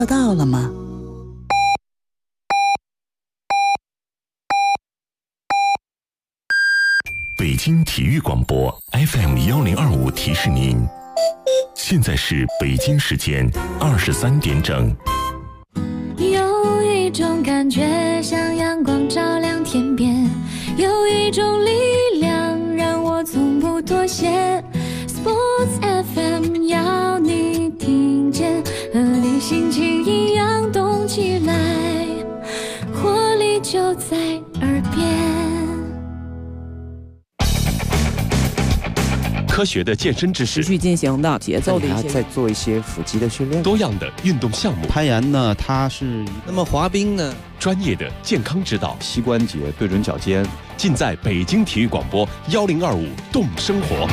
到了吗？ 北京体育广播 FM1025提示您，现在是北京时间23点整。 有一种感觉像阳光照亮天边，有一种力量让我从不妥协。 Sports FM 要你听见，和你心情一样动起来，活力就在耳边。 科学的健身知识， 持续进行的节奏的一些， 在做一些腹肌的训练， 多样的运动项目， 攀岩呢，它是那么滑冰呢， 专业的健康指导， 膝关节对准脚尖， 尽在北京体育广播1025动生活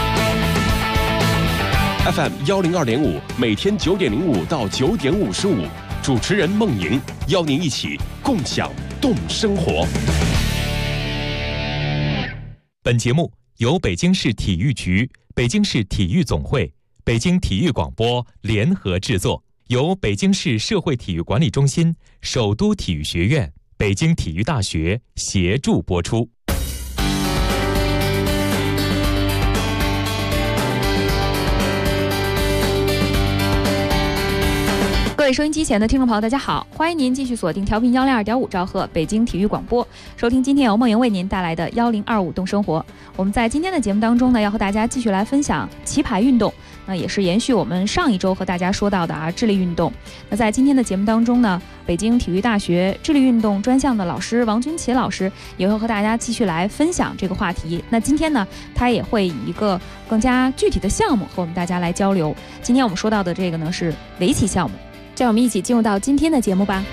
FM 102.5，每天9点05到9点55，主持人孟莹邀您一起共享动生活。 本节目由北京市体育局、北京市体育总会、北京体育广播联合制作，由北京市社会体育管理中心、首都体育学院、北京体育大学协助播出。 各位收音机前的听众朋友，大家好，欢迎您继续锁定调频102.5兆赫北京体育广播，收听今天由梦莹为您带来的1025动生活。我们在今天的节目当中呢，要和大家继续来分享棋牌运动，那也是延续我们上一周和大家说到的智力运动。那在今天的节目当中呢，北京体育大学智力运动专项的老师王军奇老师也会和大家继续来分享这个话题。那今天呢，他也会以一个更加具体的项目和我们大家来交流。今天我们说到的这个呢是围棋项目。让我们一起进入到今天的节目吧。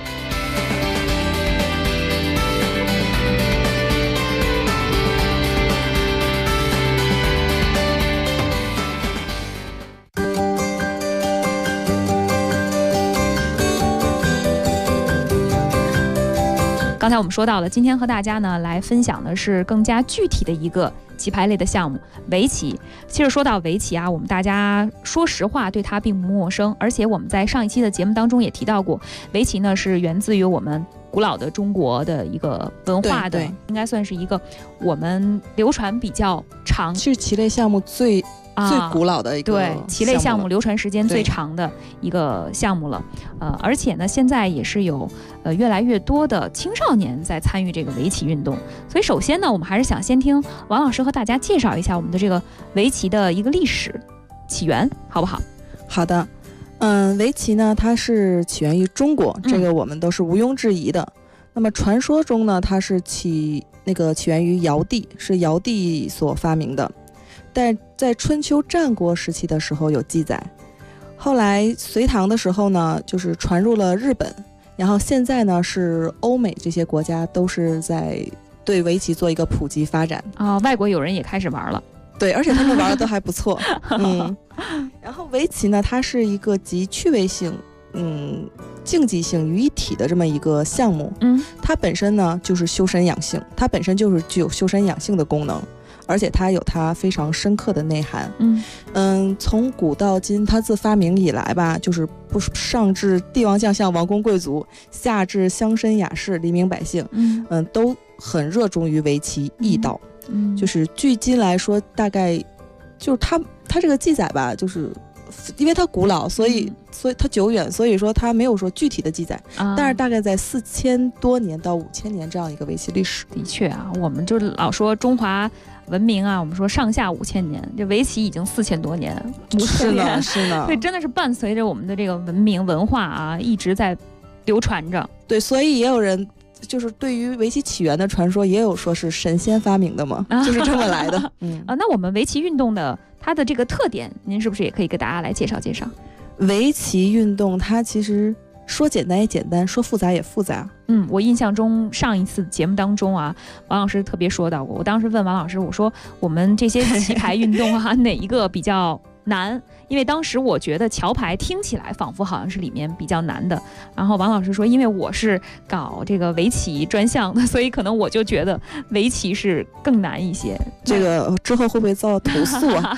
刚才我们说到了，今天和大家呢来分享的是更加具体的一个棋牌类的项目——围棋。其实说到围棋啊，我们大家说实话对它并不陌生，而且我们在上一期的节目当中也提到过，围棋呢是源自于我们古老的中国的一个文化的，应该算是一个我们流传比较长， 是棋类项目最古老的一个对棋类项目流传时间最长的一个项目了。而且呢，现在也是有越来越多的青少年在参与这个围棋运动。所以首先呢，我们还是想先听王老师和大家介绍一下我们的这个围棋的一个历史起源，好不好？ 好的。围棋呢，它是起源于中国，这个我们都是毋庸置疑的。那么传说中呢，它是起源于尧帝，是尧帝所发明的。但在春秋战国时期的时候有记载，后来隋唐的时候呢，就是传入了日本，然后现在呢是欧美这些国家都是在对围棋做一个普及发展啊，外国友人也开始玩了， 对，而且他们玩的都还不错。然后围棋呢，它是一个集趣味性、竞技性于一体的这么一个项目。它本身呢就是修身养性，它本身就是具有修身养性的功能。而且它有它非常深刻的内涵。从古到今，它自发明以来吧，就是上至帝王将相、王公贵族，下至乡绅雅士、黎民百姓，都很热衷于围棋易道。就是距今来说，大概就是它这个记载吧，就是因为它古老，所以它久远，所以说它没有说具体的记载，但是大概在4000多年到5000年这样一个围棋历史。 的确啊，我们就老说中华文明啊，我们说上下5000年，这围棋已经4000多年， 是呢，是呢， 所以真的是伴随着我们的这个文明文化啊，一直在流传着。 对，所以也有人就是对于围棋起源的传说，也有说是神仙发明的嘛，就是这么来的。 那我们围棋运动的它的这个特点，您是不是也可以给大家来介绍介绍？ 围棋运动它其实说简单也简单，说复杂也复杂。 我印象中上一次节目当中啊，王老师特别说到过，我当时问王老师，我说我们这些棋牌运动啊，哪一个比较难？因为当时我觉得桥牌听起来仿佛好像是里面比较难的，然后王老师说，因为我是搞这个围棋专项的，所以可能我就觉得围棋是更难一些。 这个之后会不会遭到投诉啊？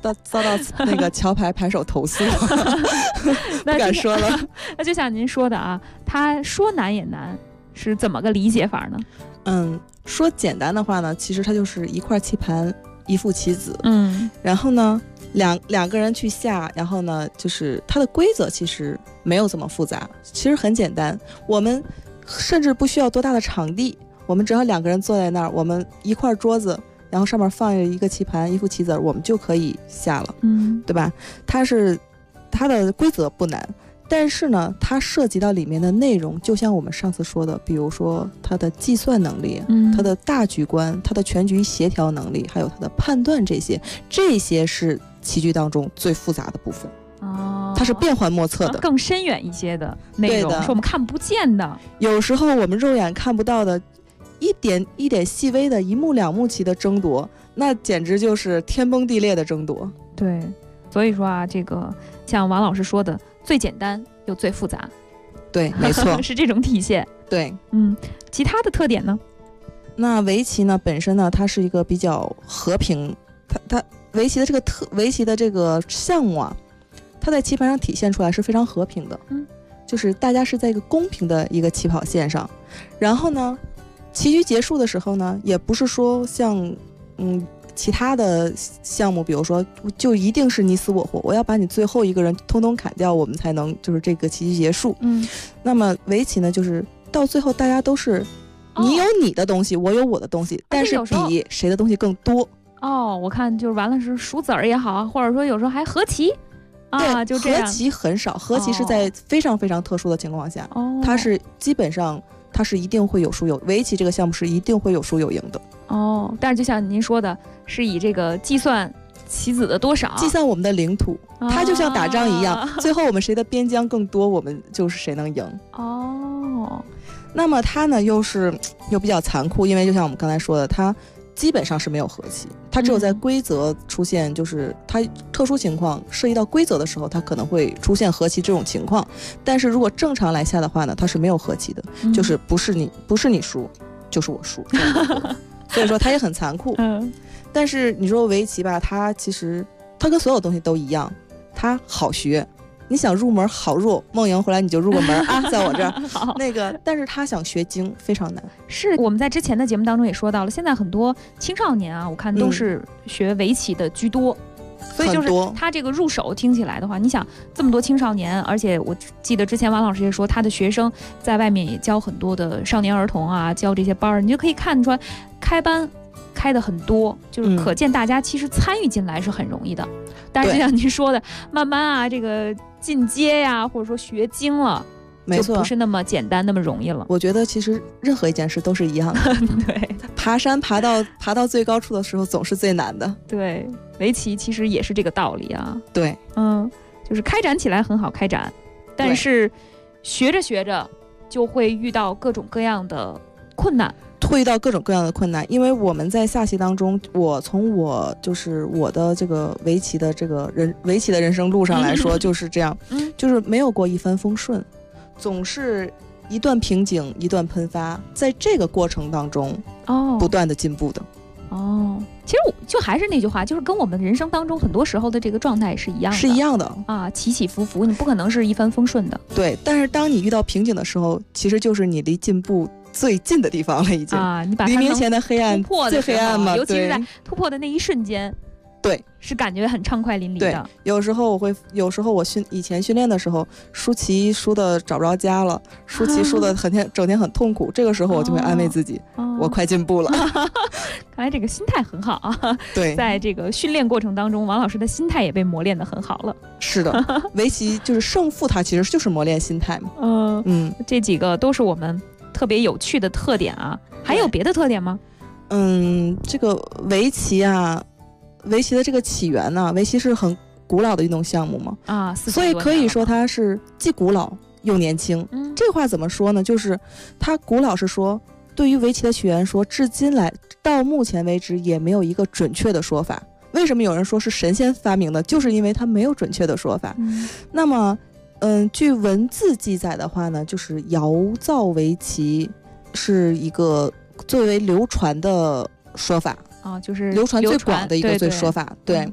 遭到那个桥牌牌手投诉，不敢说了。 那就像您说的啊，他说难也难，是怎么个理解法呢？ 说简单的话呢，其实它就是一块棋盘一副棋子，然后呢两个人去下，然后呢就是它的规则其实没有这么复杂，其实很简单，我们甚至不需要多大的场地，我们只要两个人坐在那儿，我们一块桌子，然后上面放一个棋盘一副棋子，我们就可以下了，对吧？它的规则不难，但是呢它涉及到里面的内容，就像我们上次说的，比如说它的计算能力，它的大局观，它的全局协调能力，还有它的判断，这些是棋局当中最复杂的部分。它是变幻莫测的， 更深远一些的内容，是我们看不见的， 有时候我们肉眼看不到的一点细微的一目两目棋的争夺，那简直就是天崩地裂的争夺。 对，所以说啊，这个像王老师说的，最简单又最复杂。 对，没错， 是这种体现。 对， 其他的特点呢？ 那围棋呢本身呢，它是一个比较和平，它围棋的这个项目啊，它在棋盘上体现出来是非常和平的，就是大家是在一个公平的一个起跑线上，然后呢，棋局结束的时候呢，也不是说像其他的项目，比如说就一定是你死我活，我要把你最后一个人通通砍掉，我们才能就是这个棋局结束。那么围棋呢，就是到最后大家都是你有你的东西，我有我的东西，但是比谁的东西更多。 我看就是完了是数子儿也好，或者说有时候还和棋啊，就这样。 和棋很少，和棋是在非常非常特殊的情况下，它是基本上它是一定会有输有，围棋这个项目是一定会有输有赢的。 但是就像您说的，是以这个计算棋子的多少， 计算我们的领土，它就像打仗一样，最后我们谁的边疆更多，我们就是谁能赢。那么它呢又比较残酷，因为就像我们刚才说的，它基本上是没有和棋，它只有在规则出现，就是它特殊情况涉及到规则的时候，它可能会出现和棋这种情况。但是如果正常来下的话呢，它是没有和棋的，就是不是你输，就是我输，所以说它也很残酷。但是你说围棋吧，它其实它跟所有东西都一样，它好学。你想入门好入，梦莹回来你就入个门啊，在我这儿那个，但是他想学精非常难。 是我们在之前的节目当中也说到了，现在很多青少年啊，我看都是学围棋的居多，所以就是他这个入手听起来的话，你想这么多青少年，而且我记得之前王老师也说，他的学生在外面也教很多的少年儿童啊，教这些班儿，你就可以看出来开班开的很多，就是可见大家其实参与进来是很容易的。但是就像您说的，慢慢啊，这个进阶呀，或者说学精了， 没错， 就不是那么简单那么容易了。 我觉得其实任何一件事都是一样的。 对， 爬山爬到最高处的时候总是最难的。 对，围棋其实也是这个道理啊。 对， 就是开展起来很好开展，但是学着学着就会遇到各种各样的困难。 会遇到各种各样的困难，因为我们在下棋当中，从我的这个围棋的人生路上来说，就是这样，就是没有过一帆风顺，总是一段瓶颈一段喷发，在这个过程当中，不断的进步的。 其实我就还是那句话，就是跟我们人生当中很多时候的这个状态是一样的啊，起起伏伏，你不可能是一帆风顺的。 对，但是当你遇到瓶颈的时候，其实就是你离进步最近的地方了，已经你把它黎明前的黑暗突破的最黑暗嘛， 尤其是在突破的那一瞬间， 对， 是感觉很畅快淋漓的。 对，有时候我以前训练的时候，输棋输的找不着家了，输棋输的整天很痛苦，这个时候我就会安慰自己，我快进步了。 看来这个心态很好啊。 对， 在这个训练过程当中，王老师的心态也被磨练得很好了。 是的，围棋就是胜负，它其实就是磨练心态嘛。 这几个都是我们特别有趣的特点啊。还有别的特点吗？ 这个围棋啊，围棋的这个起源呢，围棋是很古老的运动项目嘛，所以可以说它是既古老又年轻。这话怎么说呢？就是它古老是说，对于围棋的起源说，至今到目前为止也没有一个准确的说法。为什么有人说是神仙发明的？就是因为它没有准确的说法。那么据文字记载的话呢，就是窑造围棋是一个最为流传的说法。 就是流传最广的一个说法。对，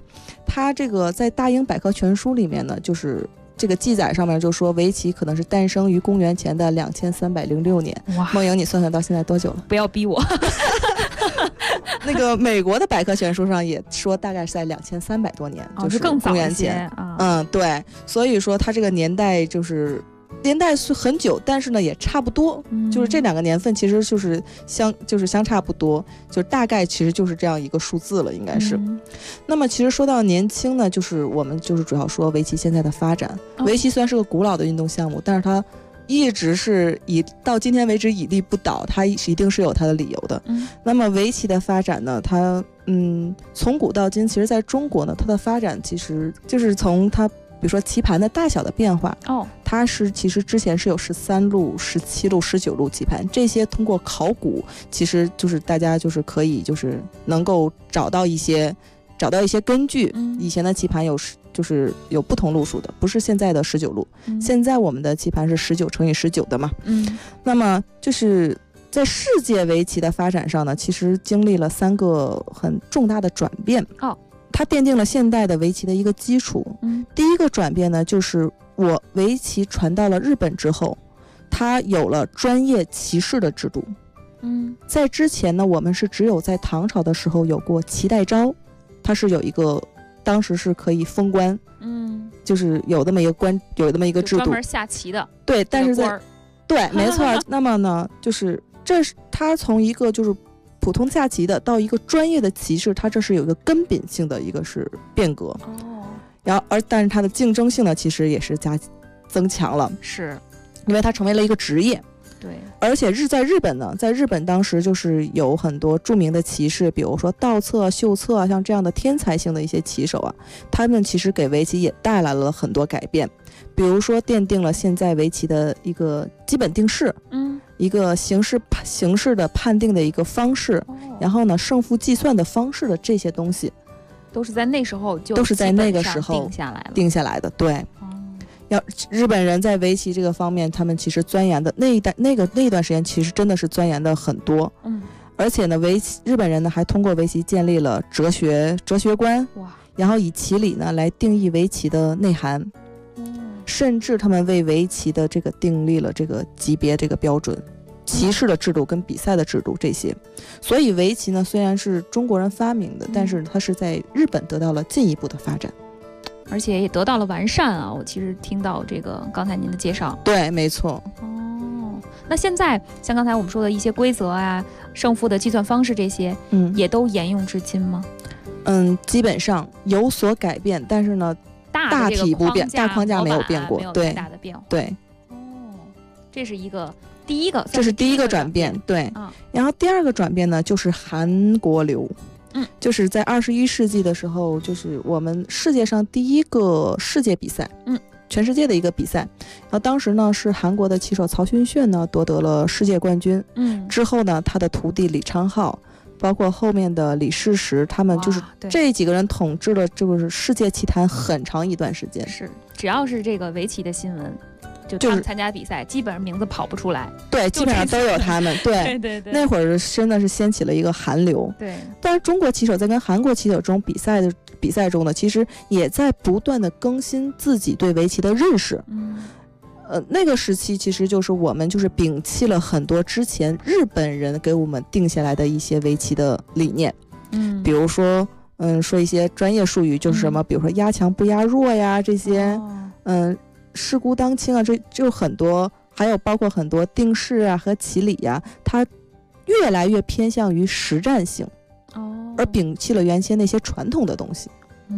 它这个在大英百科全书里面呢，就是这个记载上面就说围棋可能是诞生于公元前的2306年。 哇， 梦莹，你算算到现在多久了？ 不要逼我。 那个美国的百科全书上也说大概是在2300多年，就是更早公元一些前。 啊。 对，所以说它这个年代是很久，但是呢也差不多，就是这两个年份其实就是相差不多，就大概其实就是这样一个数字了，应该是。那么其实说到年轻呢，就是我们就是主要说围棋现在的发展。围棋虽然是个古老的运动项目，但是它一直是到今天为止屹立不倒，它一定是有它的理由的。那么围棋的发展呢，它从古到今，其实在中国呢，它的发展其实就是从它比如说棋盘的大小的变化，它其实之前是有13路、17路、19路棋盘，这些通过考古，其实就是大家就是可以就是能够找到一些根据。以前的棋盘就是有不同路数的，不是现在的19路。现在我们的棋盘是19乘以19的嘛。那么就是在世界围棋的发展上呢，其实经历了3个很重大的转变。它奠定了现代的围棋的一个基础。第一个转变呢，就是围棋传到了日本之后，它有了专业棋士的制度。在之前呢，我们是只有在唐朝的时候有过棋代招，它是有一个当时是可以封官，就是有这么一个官，有这么一个制度， 专门下棋的。 对，但是对，没错。那么呢，就是这是它从一个就是普通下棋的到一个专业的棋士，它这是有一个根本性的一个是变革。但是它的竞争性呢，其实也是增强了， 是因为它成为了一个职业。 对， 而且在日本呢，在日本当时就是有很多著名的棋士，比如说稻策、秀策啊，像这样的天才性的一些棋手啊，他们其实给围棋也带来了很多改变，比如说奠定了现在围棋的一个基本定式，一个形式的判定的一个方式，然后呢胜负计算的方式的这些东西， 都是在那时候就都是在那个时候定下来的。对。日本人在围棋这个方面，他们其实钻研的那一段时间，其实真的是钻研的很多。而且呢，日本人呢还通过围棋建立了哲学观，然后以棋理呢来定义围棋的内涵，甚至他们为围棋的这个订立了这个级别这个标准，棋士的制度跟比赛的制度这些。所以围棋呢虽然是中国人发明的，但是它是在日本得到了进一步的发展。 而且也得到了完善啊！我其实听到这个刚才您的介绍， 对，没错。 那现在像刚才我们说的一些规则啊、胜负的计算方式这些，也都沿用至今吗？ 基本上有所改变，但是呢，大体不变，大框架没有变过， 没有太大的变化。 对。 这是这是第一个转变，对。然后第二个转变呢，就是韩国流。就是在21世纪的时候，就是我们世界上第一个世界比赛，全世界的一个比赛。然后当时呢是韩国的棋手曹勋炫呢夺得了世界冠军。之后呢，他的徒弟李昌镐，包括后面的李世石，他们就是这几个人统治了这个世界棋坛很长一段时间。 是，只要是这个围棋的新闻，就他们参加比赛，基本上名字跑不出来。 对，基本上都有他们。对对， 那会儿真的是掀起了一个韩流。 对， 但是中国棋手在跟韩国棋手中比赛中呢，其实也在不断的更新自己对围棋的认识。那个时期其实就是我们就是摒弃了很多之前日本人给我们定下来的一些围棋的理念。比如说说一些专业术语，就是什么比如说压强不压弱呀，这些事孤当轻啊，这就很多，还有包括很多定式啊和棋理啊，它越来越偏向于实战性，而摒弃了原先那些传统的东西。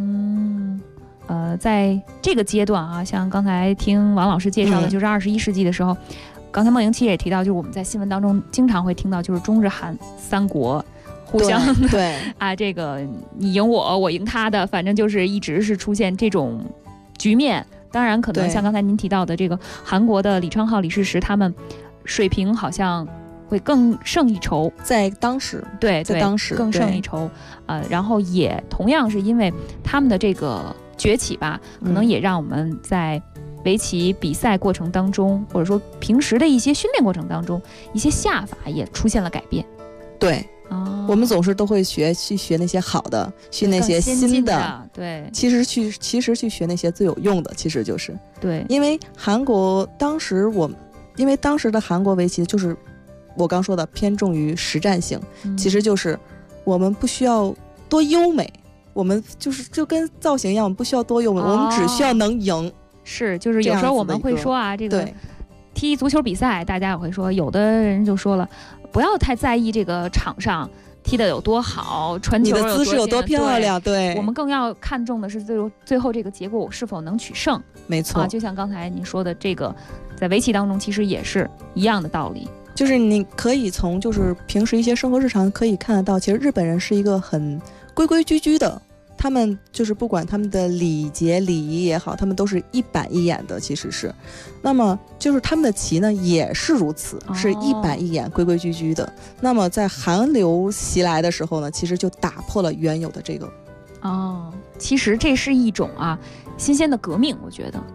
在这个阶段啊，像刚才听王老师介绍的，就是21世纪的时候，刚才梦莹其实也提到，就是我们在新闻当中经常会听到，就是中日韩三国互相对啊，这个你赢我，我赢他的，反正就是一直是出现这种局面。当然可能像刚才您提到的这个韩国的李昌镐、李世石，他们水平好像会更胜一筹， 在当时对， 在当时更胜一筹。然后也同样是因为他们的这个崛起吧，可能也让我们在围棋比赛过程当中，或者说平时的一些训练过程当中，一些下法也出现了改变。 对， 我们总是都会去学那些好的，去那些新的， 对， 其实去学那些最有用的，其实就是对， 因为当时的韩国围棋就是我刚说的偏重于实战性，其实就是我们不需要多优美，我们就跟造型一样，我们不需要多优美，我们只需要能赢。 是，就是有时候我们会说啊，这个踢足球比赛，大家也会说，有的人就说了，不要太在意这个场上踢得有多好，传球你的姿势有多漂亮，对， 我们更要看重的是最后这个结果是否能取胜。 没错， 就像刚才你说的，这个在围棋当中其实也是一样的道理。 就是你可以从就是平时一些生活日常可以看得到，其实日本人是一个很规规矩矩的。他们就是不管他们的礼节礼仪也好，他们都是一板一眼的，其实是。那么就是他们的棋呢也是如此，是一板一眼规规矩矩的。那么在韩流袭来的时候呢，其实就打破了原有的这个。 其实这是一种新鲜的革命，我觉得。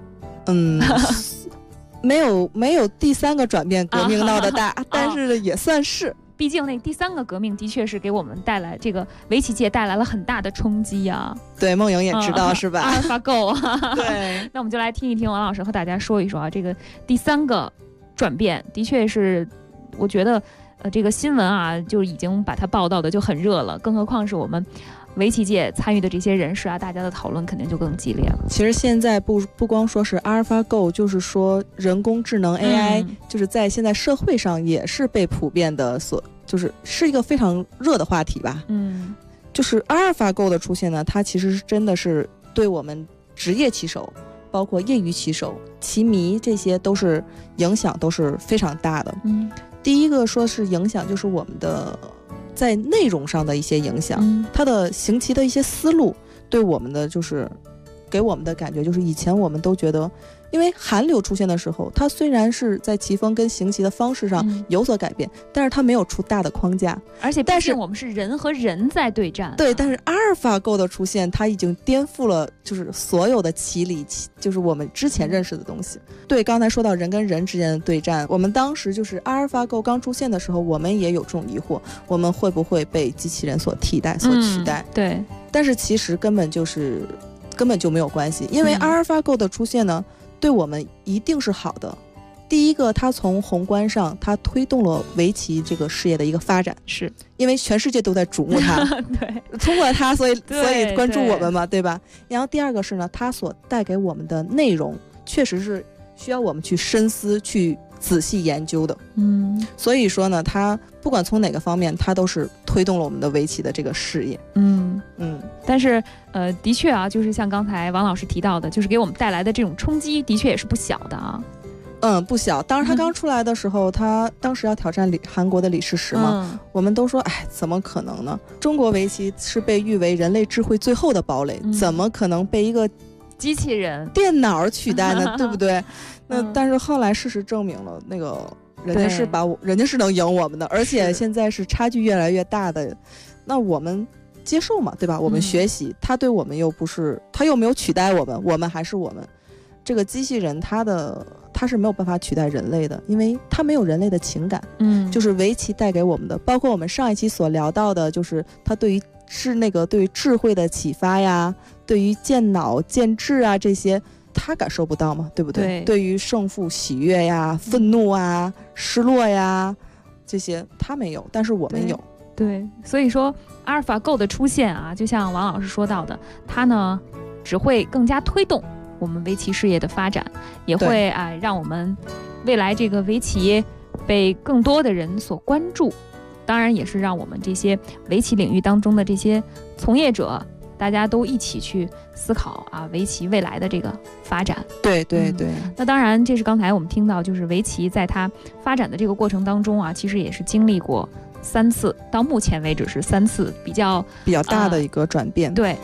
没有第三个转变革命闹得大，但是也算是。 毕竟那第三个革命的确是给我们带来这个围棋界带来了很大的冲击啊。 对，梦莹也知道是吧？ 阿尔法狗。 对， 那我们就来听一听王老师和大家说一说这个第三个转变，的确是我觉得这个新闻就已经把它报道的就很热了，更何况是我们围棋界参与的这些人士大家的讨论肯定就更激烈了。 其实现在不光说是 AlphaGo， 就是说人工智能 AI，就是在现在社会上也是被普遍的是一个非常热的话题吧。就是 AlphaGo 的出现呢，它其实真的是对我们职业棋手，包括业余棋手、棋迷这些都是影响都是非常大的。第一个说是影响，就是我们的在内容上的一些影响，它的行棋的一些思路，对我们的就是给我们的感觉就是以前我们都觉得，因为韩流出现的时候，它虽然是在棋风跟行棋的方式上有所改变，但是它没有出大的框架， 而且毕竟我们是人和人在对战。 对，但是阿尔法狗的出现，它已经颠覆了就是所有的棋理，就是我们之前认识的东西。对，刚才说到人跟人之间的对战，我们当时就是阿尔法狗刚出现的时候，我们也有这种疑惑，我们会不会被机器人所替代、所取代？ 对， 但是其实根本就没有关系，因为阿尔法狗的出现呢，对我们一定是好的。第一个，它从宏观上，它推动了围棋这个事业的一个发展， 是因为全世界都在瞩目它， 对， 通过它，所以关注我们嘛，对吧？然后第二个是呢，它所带给我们的内容，确实是需要我们去深思、去仔细研究的。所以说呢，它不管从哪个方面，它都是推动了我们的围棋的这个事业。 但是的确就是像刚才王老师提到的，就是给我们带来的这种冲击，的确也是不小的啊。 不小。当时他刚出来的时候，他当时要挑战韩国的李世石嘛，我们都说，怎么可能呢？中国围棋是被誉为人类智慧最后的堡垒，怎么可能被一个机器人、 电脑取代呢？对不对？但是后来事实证明了，那个人家是能赢我们的，而且现在是差距越来越大的。那我们接受嘛，对吧？我们学习，他对我们又不是，他又没有取代我们，我们还是我们。这个机器人它是没有办法取代人类的，因为它没有人类的情感。就是围棋带给我们的，包括我们上一期所聊到的，就是它对于智慧的启发呀，对于健脑健智啊这些，他感受不到嘛，对不对？对于胜负喜悦呀、愤怒啊、失落呀这些，他没有，但是我们有。 对，所以说阿尔法狗的出现就像王老师说到的，它呢只会更加推动我们围棋事业的发展，也会让我们未来这个围棋被更多的人所关注，当然也是让我们这些围棋领域当中的这些从业者，大家都一起去思考围棋未来的这个发展。 对。 那当然，这是刚才我们听到，就是围棋在它发展的这个过程当中其实也是经历过3次，到目前为止是3次比较大的一个转变。 对。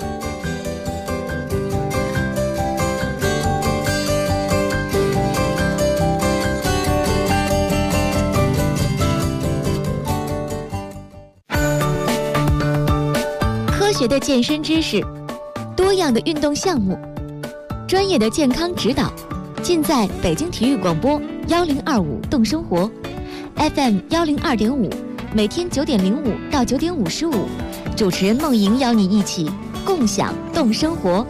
科学的健身知识，多样的运动项目，专业的健康指导，尽在北京体育广播1025动生活 FM102.5 每天9点05到9点55，主持人梦莹邀你一起共享动生活。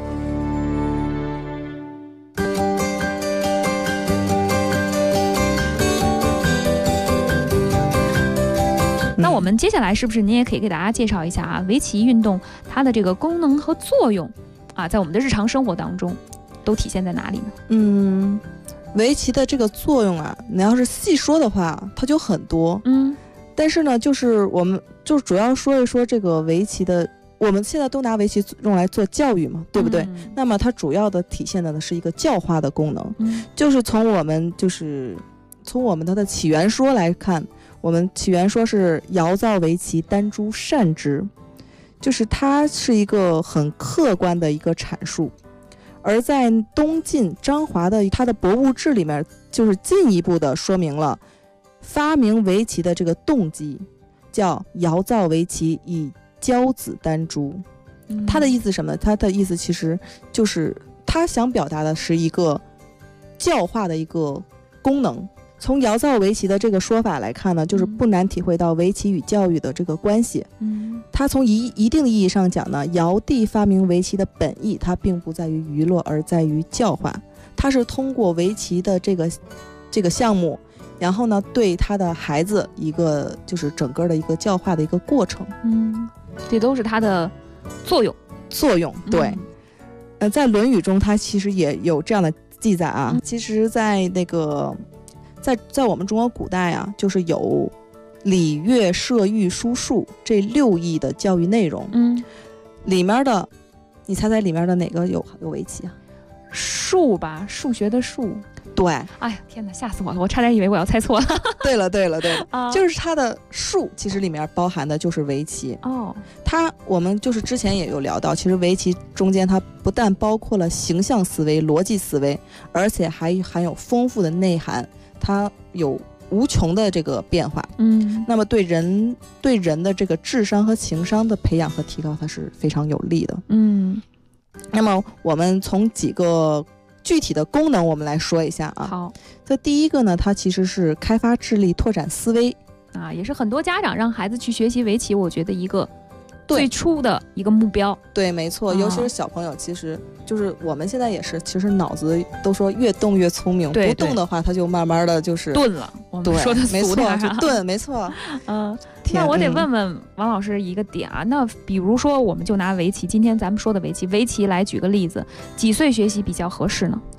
那我们接下来是不是您也可以给大家介绍一下啊，围棋运动它的这个功能和作用啊，在我们的日常生活当中都体现在哪里呢？ 围棋的这个作用啊，你要是细说的话，它就很多。但是呢，就是我们就主要说一说这个围棋的，我们现在都拿围棋用来做教育嘛，对不对？那么它主要的体现的呢是一个教化的功能，就是从我们它的起源说来看，我们起源说是尧造围棋，丹朱善之，就是它是一个很客观的一个阐述。而在东晋张华的他的《博物志》里面，就是进一步的说明了发明围棋的这个动机，叫尧造围棋以教子丹朱。他的意思是什么呢？他的意思其实就是他想表达的是一个教化的一个功能。从尧造围棋的这个说法来看呢，就是不难体会到围棋与教育的这个关系。它从一定的意义上讲呢，尧帝发明围棋的本意，它并不在于娱乐，而在于教化。它是通过围棋的这个项目，然后呢，对他的孩子一个就是整个的一个教化的一个过程。 这都是它的作用。 对。在《论语》中，它其实也有这样的记载啊。其实，在那个。在我们中国古代啊，就是有礼乐射御书数这6艺的教育内容。里面的，你猜猜里面的哪个有围棋啊？ 数吧，数学的数。 对。 哎呀，天哪，吓死我了！我差点以为我要猜错了。 对了，就是它的数，其实里面包含的就是围棋。我们就是之前也有聊到，其实围棋中间它不但包括了形象思维、逻辑思维，而且还含有丰富的内涵。它有无穷的这个变化，那么对人的这个智商和情商的培养和提高，它是非常有利的。那么我们从几个具体的功能我们来说一下啊。 好， 这第一个呢，它其实是开发智力、拓展思维啊，也是很多家长让孩子去学习围棋，我觉得一个最初的一个目标。 对，没错，尤其是小朋友，其实就是我们现在也是，其实脑子都说越动越聪明，不动的话，他就慢慢的就是钝了。我们说的俗点就钝，没错。 那我得问问王老师一个点啊，那比如说我们就拿围棋，今天咱们说的围棋来举个例子，几岁学习比较合适呢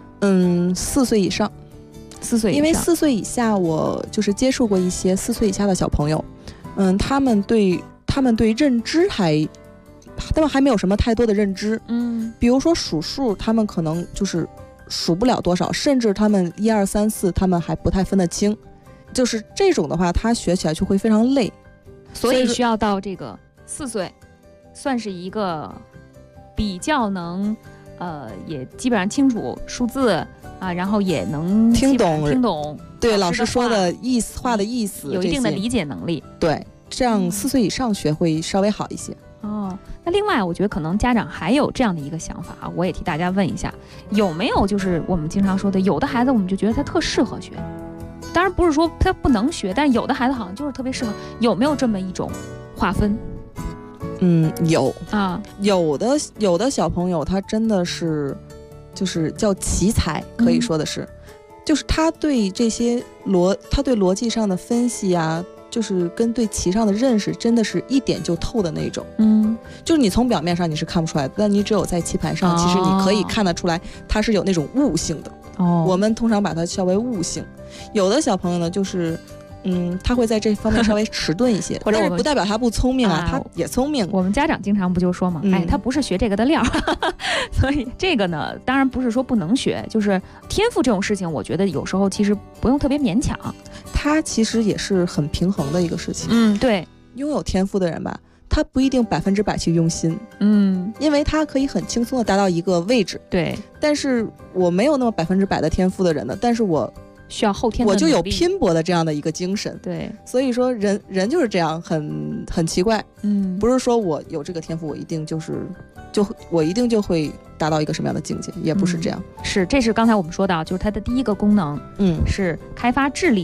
？4岁以上。 4岁以上， 因为4岁以下，我就是接触过一些4岁以下的小朋友，他们对认知他们还没有什么太多的认知，比如说数数，他们可能就是数不了多少，甚至他们1、2、3、4，他们还不太分得清，就是这种的话，他学起来就会非常累， 所以需要到这个4岁，算是一个比较能，也基本上清楚数字啊，然后也能听懂， 对老师说的话的意思， 有一定的理解能力， 对。这样4岁以上学会稍微好一些。 那另外我觉得可能家长还有这样的一个想法啊，我也替大家问一下，有没有就是我们经常说的，有的孩子我们就觉得他特适合学，当然不是说他不能学，但有的孩子好像就是特别适合，有没有这么一种划分？ 有啊，有的小朋友他真的是就是叫奇才，可以说的是，就是他对这些他对逻辑上的分析啊，就是跟对棋上的认识真的是一点就透的那种。就是你从表面上你是看不出来的，但你只有在棋盘上，其实你可以看得出来它是有那种悟性的。我们通常把它叫为悟性。有的小朋友呢，就是他会在这方面稍微迟钝一些，但是不代表他不聪明啊，他也聪明。 我们家长经常不就说嘛，他不是学这个的料，所以这个呢，当然不是说不能学，就是天赋这种事情，我觉得有时候其实不用特别勉强， 它其实也是很平衡的一个事情。 对， 拥有天赋的人吧，他不一定100%去用心，因为他可以很轻松的达到一个位置。 对， 但是我没有那么100%的天赋的人呢，但是我需要后天的努力， 我就有拼搏的这样的一个精神。 对， 所以说人就是这样，很奇怪。不是说我有这个天赋，我一定就会达到一个什么样的境界，也不是这样。 这是刚才我们说到，就是它的第一个功能，是开发智力、拓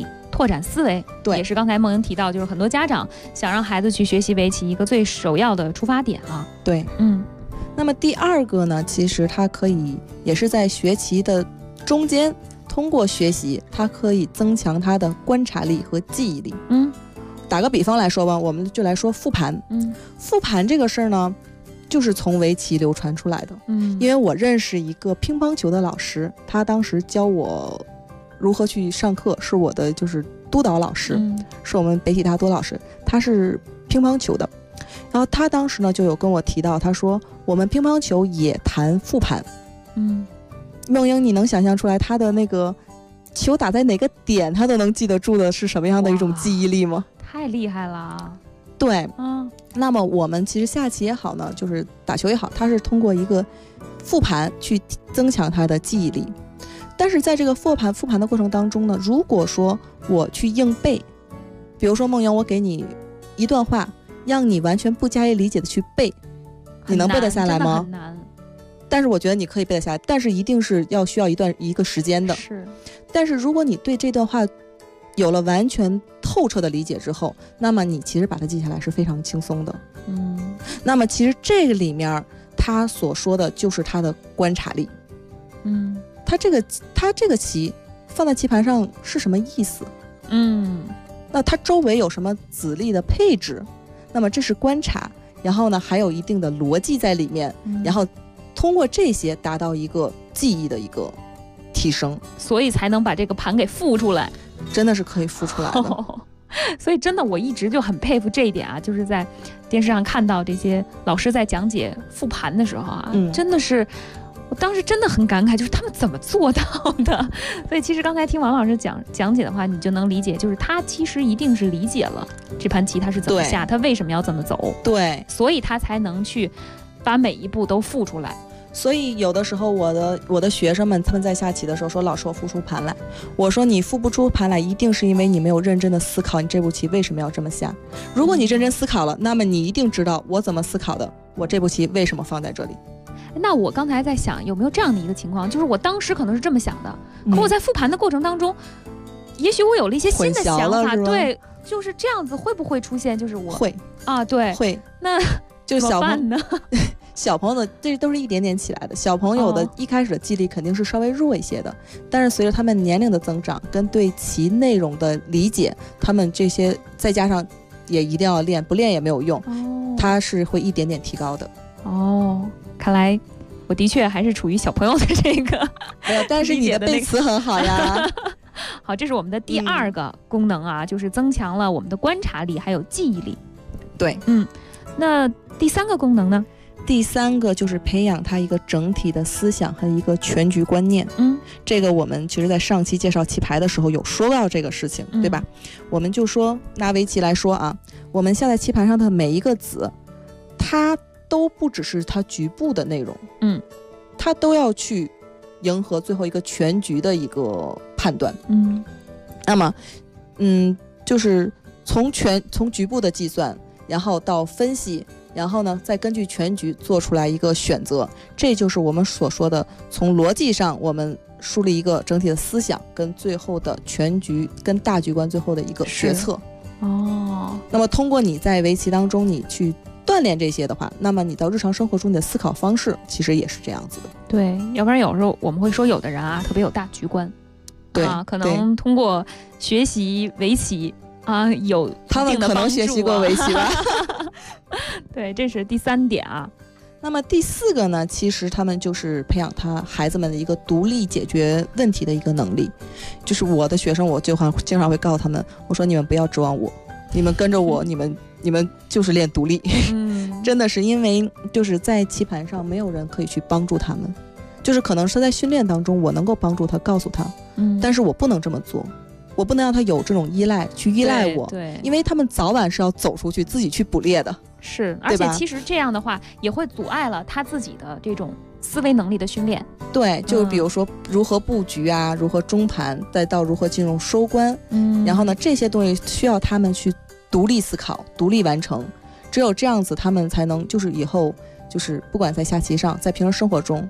拓展思维。 对， 也是刚才梦莹提到，就是很多家长想让孩子去学习围棋一个最首要的出发点啊。 对，那么第二个呢，其实它可以也是在学棋的中间，通过学习，它可以增强他的观察力和记忆力。打个比方来说吧，我们就来说复盘。复盘这个事儿呢，就是从围棋流传出来的。因为我认识一个乒乓球的老师，他当时教我如何去上课，是我的就是督导老师，是我们北体大多老师，他是乒乓球的。然后他当时呢就有跟我提到，他说我们乒乓球也谈复盘。梦莹，你能想象出来他的那个球打在哪个点他都能记得住的是什么样的一种记忆力吗？ 太厉害了。 对，那么我们其实下棋也好呢，就是打球也好，它是通过一个复盘去增强他的记忆力。但是在这个复盘的过程当中呢，如果说我去硬背，比如说梦莹，我给你一段话，让你完全不加以理解的去背，你能背得下来吗？ 很难。 但是我觉得你可以背得下来，但是一定是需要一个时间的。 是。 但是如果你对这段话有了完全透彻的理解之后，那么你其实把它记下来是非常轻松的。那么其实这个里面他所说的就是他的观察力。他这个棋放在棋盘上是什么意思？那它周围有什么子力的配置？那么这是观察，然后呢还有一定的逻辑在里面，然后通过这些达到一个记忆的一个提升， 所以才能把这个盘给复出来。 真的是可以复出来的。 所以真的我一直就很佩服这一点啊，就是在电视上看到这些老师在讲解复盘的时候啊，真的是我当时真的很感慨，就是他们怎么做到的。所以其实刚才听王老师讲解的话，你就能理解，就是他其实一定是理解了这盘棋他是怎么下，他为什么要这么走， 对， 所以他才能去把每一步都复出来。 所以有的时候我的学生们他们在下棋的时候说，老师我复出盘来，我说你复不出盘来一定是因为你没有认真的思考你这步棋为什么要这么下。如果你认真思考了，那么你一定知道我怎么思考的，我这步棋为什么放在这里。 那我刚才在想，有没有这样的一个情况，就是我当时可能是这么想的，可我在复盘的过程当中，也许我有了一些新的想法，对，就是这样子，会不会出现？就是我会啊，对， 会。 那就是怎么办呢？ 小朋友的这都是一点点起来的，小朋友的一开始的记忆力肯定是稍微弱一些的，但是随着他们年龄的增长跟对其内容的理解，他们这些再加上也一定要练，不练也没有用，它是会一点点提高的。 看来我的确还是处于小朋友的这个没有，但是你的背词很好呀。 好，这是我们的第二个功能啊，就是增强了我们的观察力还有记忆力。 对， 那第三个功能呢？ 第三个就是培养他一个整体的思想和一个全局观念。这个我们其实在上期介绍棋牌的时候有说到这个事情，对吧？我们就说拿围棋来说啊，我们下在棋盘上的每一个子，它都不只是它局部的内容，它都要去迎合最后一个全局的一个判断。那么就是从局部的计算，然后到分析，然后呢再根据全局做出来一个选择，这就是我们所说的从逻辑上我们树立一个整体的思想跟最后的全局跟大局观最后的一个决策。那么通过你在围棋当中你去锻炼这些的话，那么你到日常生活中你的思考方式其实也是这样子的。 对，要不然有时候我们会说有的人啊特别有大局观， 对可能通过学习围棋有他们可能学习过围棋吧。 对，这是第三点啊。 那么第四个呢，其实他们就是培养孩子们的一个独立解决问题的一个能力。就是我的学生，我就经常会告诉他们，我说你们不要指望我，你们跟着我，你们就是练独立。真的是因为就是在棋盘上没有人可以去帮助他们，就是可能是在训练当中我能够帮助他，告诉他，但是我不能这么做，我不能让他有这种依赖我， 对， 因为他们早晚是要走出去自己去捕猎的。 是，而且其实这样的话也会阻碍了他自己的这种思维能力的训练。 对，就比如说如何布局啊，如何中盘，再到如何进入收官，然后呢这些东西需要他们去独立思考，独立完成，只有这样子他们才能就是以后就是不管在下棋上，在平时生活中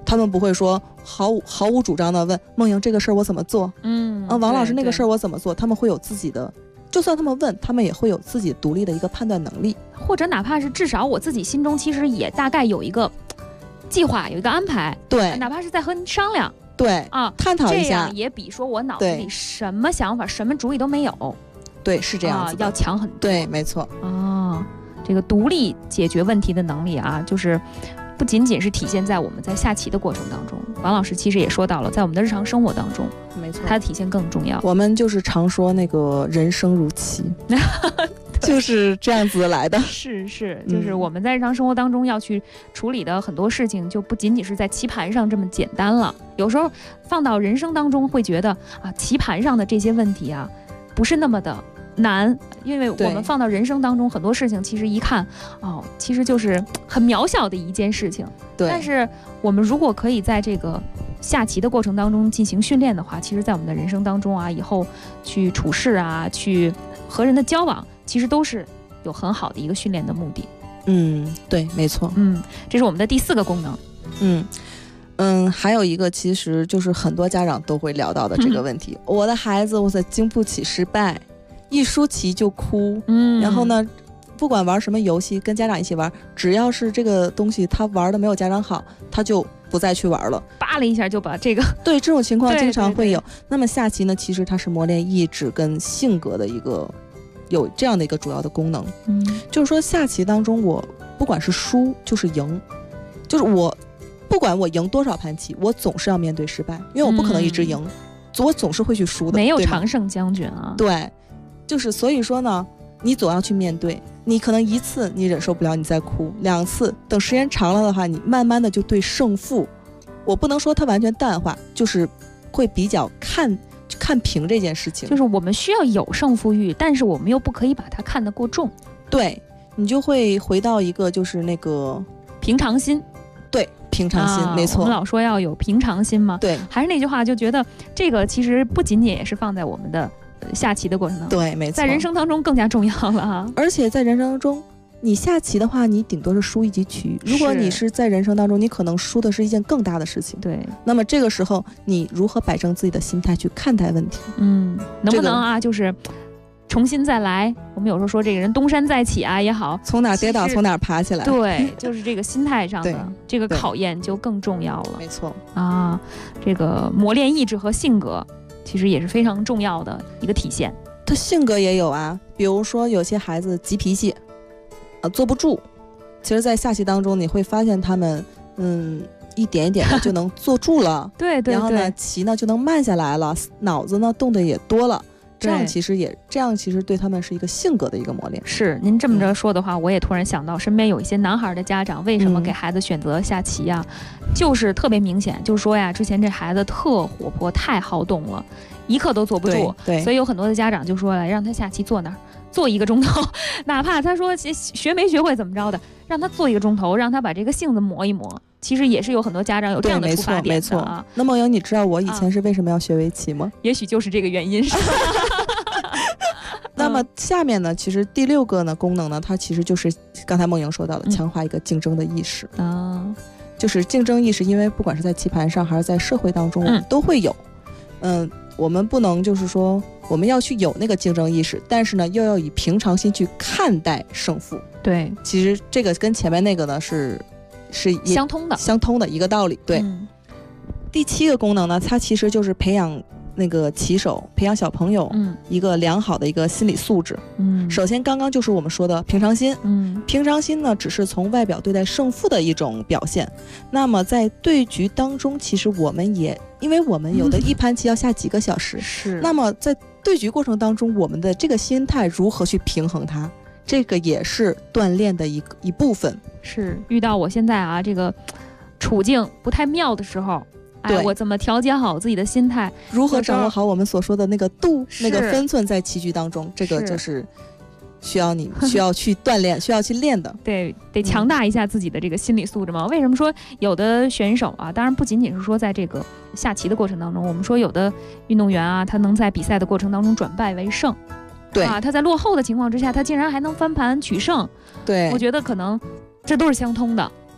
他们不会说毫无主张的问梦莹这个事儿我怎么做，王老师那个事儿我怎么做，他们会有自己的，就算他们问，他们也会有自己独立的一个判断能力， 或者哪怕是至少我自己心中其实也大概有一个计划，有一个安排， 对， 哪怕是在和您商量， 对啊，探讨一下， 这样也比说我脑子里什么想法、什么主意都没有， 对，是这样子要强很多。 对，没错。 这个独立解决问题的能力啊，就是不仅仅是体现在我们在下棋的过程当中，王老师其实也说到了，在我们的日常生活当中， 没错， 它的体现更重要。 我们就是常说那个人生如棋。就是这样子来的， 是，就是我们在日常生活当中要去处理的很多事情，就不仅仅是在棋盘上这么简单了。有时候放到人生当中，会觉得啊，棋盘上的这些问题啊，不是那么的难，因为我们放到人生当中，很多事情其实一看，其实就是很渺小的一件事情。 对。 但是我们如果可以在这个下棋的过程当中进行训练的话，其实在我们的人生当中啊，以后去处事啊，去和人的交往，其实都是有很好的一个训练的目的。 对，没错。 这是我们的第4个功能。还有一个其实就是很多家长都会聊到的这个问题，我的孩子经不起失败，一输棋就哭。然后呢，不管玩什么游戏，跟家长一起玩，只要是这个东西他玩的没有家长好，他就不再去玩了， 扒了一下就把这个。 对，这种情况经常会有。 对。 那么下棋呢，其实它是磨练意志跟性格的一个，有这样的一个主要的功能。就是说下棋当中，我不管是输就是赢，就是我不管我赢多少盘棋，我总是要面对失败，因为我不可能一直赢，我总是会去输的， 没有常胜将军啊。 对，就是所以说呢，你总要去面对。你可能1次你忍受不了，你再哭；2次，等时间长了的话，你慢慢的就对胜负，我不能说它完全淡化，就是会比较看平这件事情。 就是我们需要有胜负欲，但是我们又不可以把它看得过重。 对，你就会回到一个就是那个平常心。 对，平常心，没错。 我们老说要有平常心嘛。 对， 还是那句话，就觉得这个其实不仅仅也是放在我们的下棋的过程当中， 对，没错， 在人生当中更加重要了哈。 而且在人生当中，你下棋的话，你顶多是输1局棋。如果你是在人生当中，你可能输的是一件更大的事情。 对， 那么这个时候，你如何摆正自己的心态去看待问题？ 能不能啊，就是重新再来？我们有时候说这个人东山再起啊也好， 从哪跌倒从哪爬起来。 对，就是这个心态上的这个考验就更重要了。 没错啊，这个磨练意志和性格，其实也是非常重要的一个体现。 他性格也有啊，比如说有些孩子急脾气，坐不住。其实，在下棋当中，你会发现他们，一点一点的就能坐住了。 对。 然后呢，棋呢就能慢下来了，脑子呢动的也多了。这样其实对他们是一个性格的一个磨练。 是，您这么着说的话，我也突然想到，身边有一些男孩的家长，为什么给孩子选择下棋啊？就是特别明显，就是说呀，之前这孩子特活泼，太好动了，一刻都坐不住。 对， 所以有很多的家长就说了，让他下棋坐那儿坐1个钟头，哪怕他说学没学会怎么着的，让他坐1个钟头，让他把这个性子磨一磨。其实也是有很多家长有这样的出发点的啊。 那梦莹，你知道我以前是为什么要学围棋吗？ 也许就是这个原因。是那么下面呢，其实第6个呢功能呢，它其实就是刚才梦莹说到的，强化一个竞争的意识。就是竞争意识，因为不管是在棋盘上还是在社会当中，我们都会有。我们不能就是说我们要去有那个竞争意识，但是呢又要以平常心去看待胜负。 对， 其实这个跟前面那个呢是相通的一个道理。对。第7个功能呢，它其实就是培养那个棋手，培养小朋友一个良好的一个心理素质。首先刚刚就是我们说的平常心。平常心呢只是从外表对待胜负的一种表现。那么在对局当中，其实我们也因为我们有的一盘棋要下几个小时， 是。 那么在对局过程当中，我们的这个心态如何去平衡它，这个也是锻炼的一部分。 是，遇到我现在啊这个处境不太妙的时候，我怎么调节好自己的心态， 如何掌握好我们所说的那个度，那个分寸，在棋局当中，这个就是需要去锻炼，需要去练的。 对，得强大一下自己的这个心理素质嘛。为什么说有的选手啊，当然不仅仅是说在这个下棋的过程当中，我们说有的运动员啊，他能在比赛的过程当中转败为胜。 对啊，他在落后的情况之下，他竟然还能翻盘取胜。 对， 我觉得可能这都是相通的。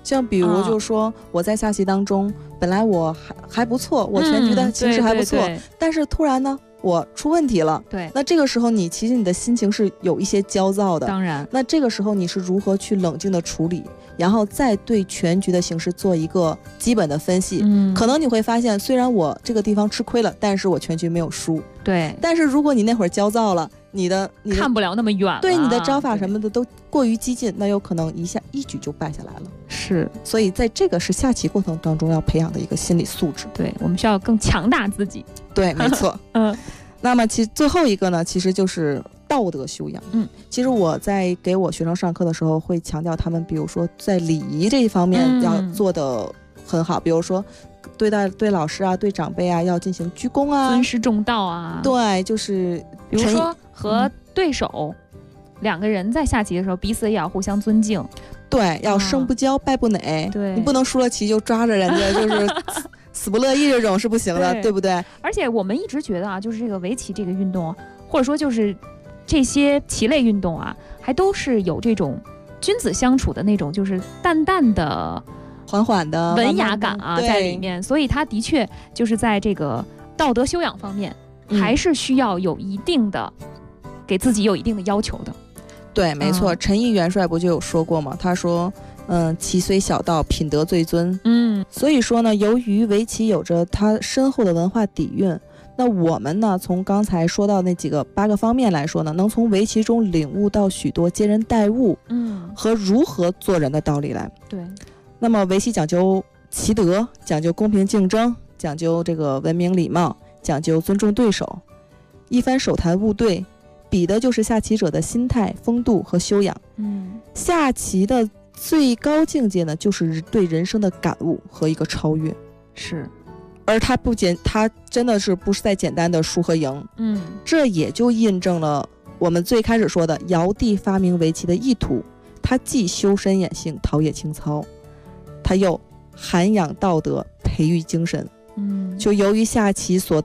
像比如就是说我在下棋当中，本来我还不错，我全局的形势还不错，但是突然呢我出问题了， 对， 那这个时候其实你的心情是有一些焦躁的， 当然， 那这个时候你是如何去冷静的处理，然后再对全局的形势做一个基本的分析，可能你会发现，虽然我这个地方吃亏了，但是我全局没有输， 对， 但是如果你那会儿焦躁了，你的看不了那么远了， 对，你的招法什么的都过于激进，那有可能一举就败下来了。 是， 所以在这个是下棋过程当中要培养的一个心理素质。 对，我们需要更强大自己。 对，没错。那么其实最后一个呢，其实就是道德修养。其实我在给我学生上课的时候会强调他们，比如说在礼仪这一方面要做得很好，比如说对老师啊，对长辈啊要进行鞠躬啊， 尊师重道啊。 对，就是比如说和对手两个人在下棋的时候，彼此也要互相尊敬。 对，要胜不骄败不馁。 对， 你不能输了棋就抓着人家就是死不乐意，这种是不行的， 对不对？ 而且我们一直觉得啊，就是这个围棋这个运动，或者说就是这些棋类运动啊，还都是有这种君子相处的那种，就是淡淡的、 缓缓的文雅感啊在里面。所以它的确就是在这个道德修养方面，还是需要有一定的给自己有一定的要求的。 对，没错。陈毅元帅不就有说过吗？他说棋虽小道，品德最尊。所以说呢，由于围棋有着它深厚的文化底蕴，那我们呢，从刚才说到那8个方面来说呢，能从围棋中领悟到许多接人待物，和如何做人的道理来。 对。 那么围棋讲究棋德，讲究公平竞争，讲究这个文明礼貌，讲究尊重对手，一番手谈误对，比的就是下棋者的心态、风度和修养。下棋的最高境界呢，就是对人生的感悟和一个超越。 是， 而它真的是不是在简单的输和赢。这也就印证了我们最开始说的尧帝发明围棋的意图。他既修身养性，陶冶情操，他又涵养道德，培育精神。就由于下棋所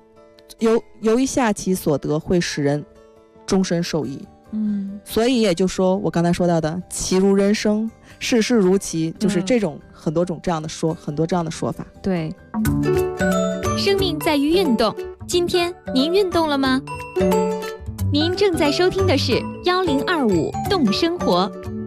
得会使人终身受益。所以也就说我刚才说到的棋如人生，事事如棋，就是很多这样的说法。 对， 生命在于运动，今天您运动了吗？您正在收听的是1025动生活。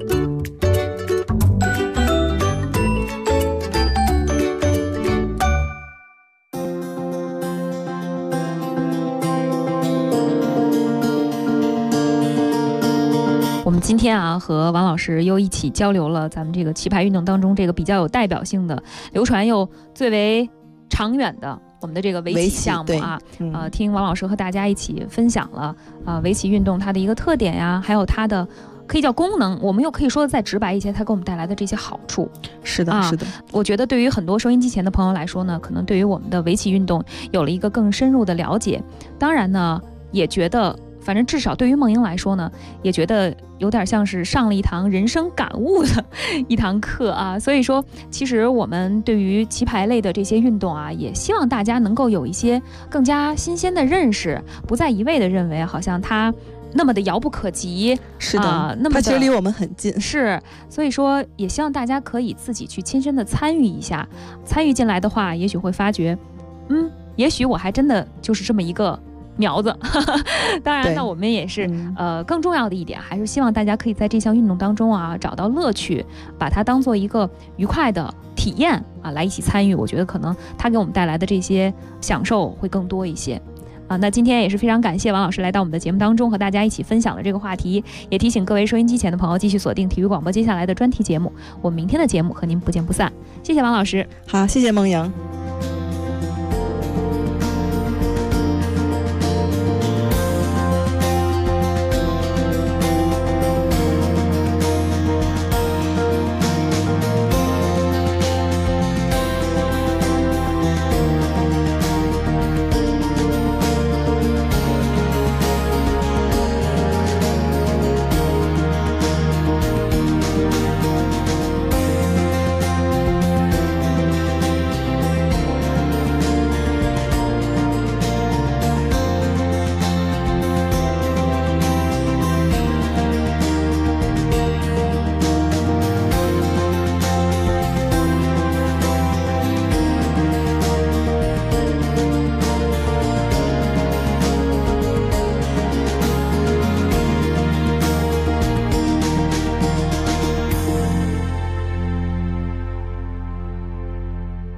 我们今天啊和王老师又一起交流了咱们这个棋牌运动当中这个比较有代表性的、流传又最为长远的我们的这个围棋项目啊。听王老师和大家一起分享了围棋运动它的一个特点呀，还有它的可以叫功能，我们又可以说的再直白一些，它给我们带来的这些好处。 是的，是的。 我觉得对于很多收音机前的朋友来说呢，可能对于我们的围棋运动有了一个更深入的了解。当然呢，也觉得反正至少对于梦莹来说呢，也觉得有点像是上了一堂人生感悟的一堂课啊。所以说，其实我们对于棋牌类的这些运动啊，也希望大家能够有一些更加新鲜的认识，不再一味的认为好像它那么的遥不可及。 是的，它其实离我们很近。 是，所以说也希望大家可以自己去亲身的参与一下，参与进来的话，也许会发觉，也许我还真的就是这么一个苗子。当然呢，我们也是更重要的一点，还是希望大家可以在这项运动当中啊找到乐趣，把它当做一个愉快的体验啊来一起参与。我觉得可能它给我们带来的这些享受会更多一些啊。那今天也是非常感谢王老师来到我们的节目当中，和大家一起分享了这个话题，也提醒各位收音机前的朋友继续锁定体育广播接下来的专题节目。我们明天的节目和您不见不散。谢谢王老师。 好，谢谢梦莹。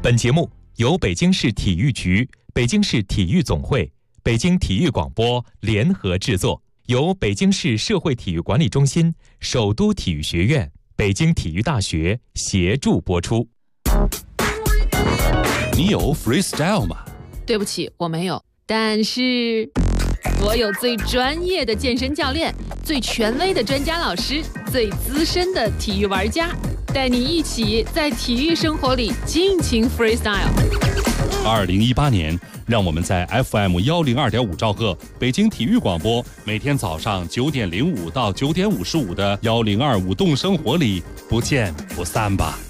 本节目由北京市体育局、北京市体育总会、北京体育广播联合制作，由北京市社会体育管理中心、首都体育学院、北京体育大学协助播出。 你有 freestyle 吗？ 对不起，我没有。但是我有最专业的健身教练，最权威的专家老师，最资深的体育玩家，带你一起在体育生活里尽情 freestyle。 2018年，让我们在 FM 102.5兆赫北京体育广播，每天早上9点05到9点55的1025动生活里不见不散吧。